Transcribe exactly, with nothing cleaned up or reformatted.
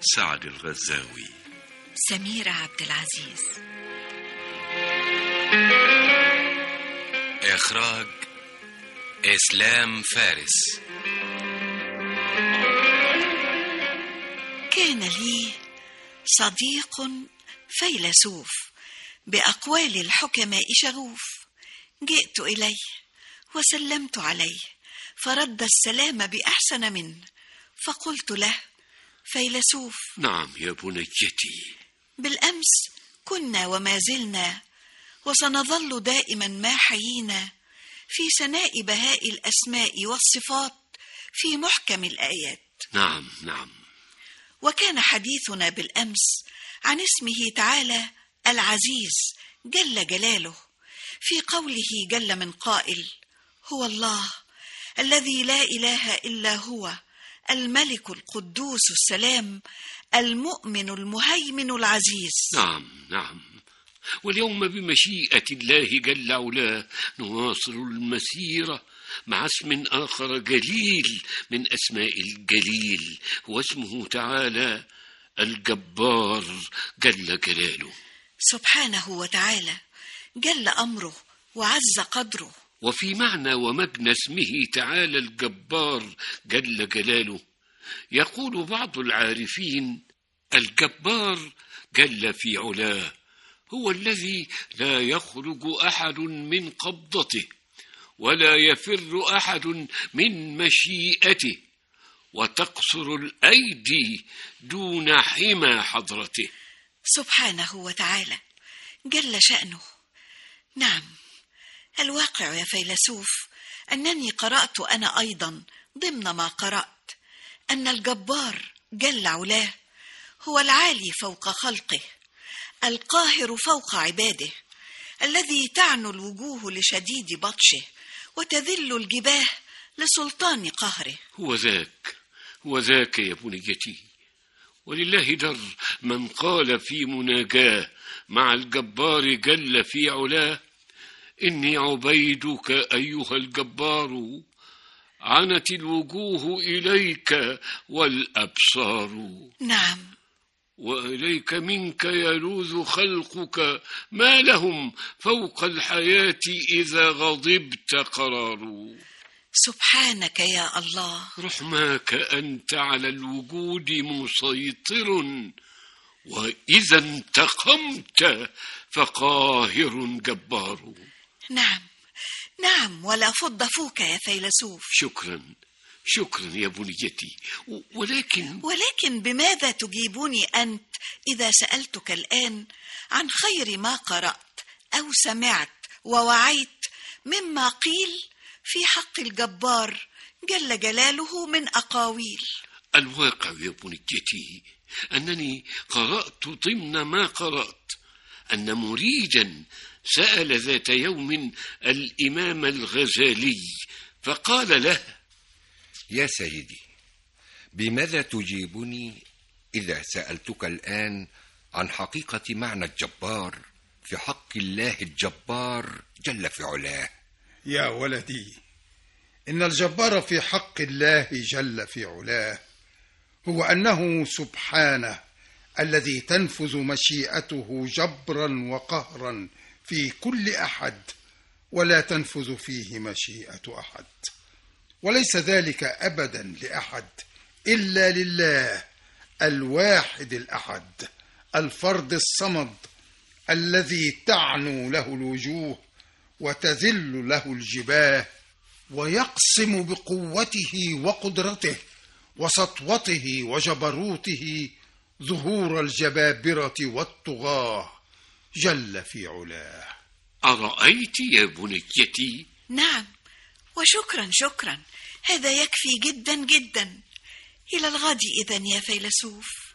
سعد الغزاوي. سميرة عبد العزيز. إخراج إسلام فارس. كان لي صديق فيلسوف بأقوال الحكماء شغوف، جئت إليه وسلمت عليه فرد السلام بأحسن منه، فقلت له: فيلسوف. نعم يا بنيتي. بالأمس كنا وما زلنا وسنظل دائما ما حيينا في ثناء بهاء الأسماء والصفات في محكم الآيات. نعم نعم. وكان حديثنا بالأمس عن اسمه تعالى العزيز جل جلاله، في قوله جل من قائل: هو الله الذي لا إله إلا هو الملك القدوس السلام المؤمن المهيمن العزيز. نعم نعم. واليوم بمشيئة الله جل علاه نواصل المسيرة مع اسم آخر جليل من أسماء الجليل، هو اسمه تعالى الجبار جل جلاله. سبحانه وتعالى جل أمره وعز قدره. وفي معنى ومجنى اسمه تعالى الجبار جل جلاله يقول بعض العارفين: الجبار جل في علاه هو الذي لا يخرج أحد من قبضته ولا يفر أحد من مشيئته، وتقصر الأيدي دون حمى حضرته. سبحانه وتعالى جل شأنه. نعم، الواقع يا فيلسوف أنني قرأت أنا أيضا ضمن ما قرأت أن الجبار جل علاه هو العالي فوق خلقه، القاهر فوق عباده، الذي تعنو الوجوه لشديد بطشه وتذل الجباه لسلطان قهره. هو ذاك هو ذاك يا بنيتي. ولله در من قال في مناجاه مع الجبار جل في علاه: إني عبيدك أيها الجبار، عنت الوجوه إليك والأبصار. نعم. وإليك منك يلوذ خلقك، ما لهم فوق الحياة إذا غضبت قرار. سبحانك يا الله. رحماك أنت على الوجود مسيطر، وإذا انتقمت فقاهر جبار. نعم نعم، ولا فض فوك يا فيلسوف. شكرا شكرا يا بنيتي. ولكن ولكن بماذا تجيبني أنت إذا سألتك الآن عن خير ما قرأت أو سمعت ووعيت مما قيل في حق الجبار جل جلاله من أقاويل؟ الواقع يا بنيتي أنني قرأت ضمن ما قرأت أن مريدا سأل ذات يوم الإمام الغزالي فقال له: يا سيدي، بماذا تجيبني إذا سألتك الآن عن حقيقة معنى الجبار في حق الله الجبار جل في علاه؟ يا ولدي، إن الجبار في حق الله جل في علاه هو أنه سبحانه الذي تنفذ مشيئته جبرا وقهرا في كل أحد، ولا تنفذ فيه مشيئة أحد، وليس ذلك أبدا لأحد إلا لله الواحد الأحد الفرد الصمد، الذي تعنو له الوجوه وتذل له الجباه، ويقسم بقوته وقدرته وسطوته وجبروته ظهور الجبابرة والطغاة جل في علاه. أرأيت يا بنيتي؟ نعم، وشكرا شكرا، هذا يكفي جدا جدا. إلى الغد إذن يا فيلسوف.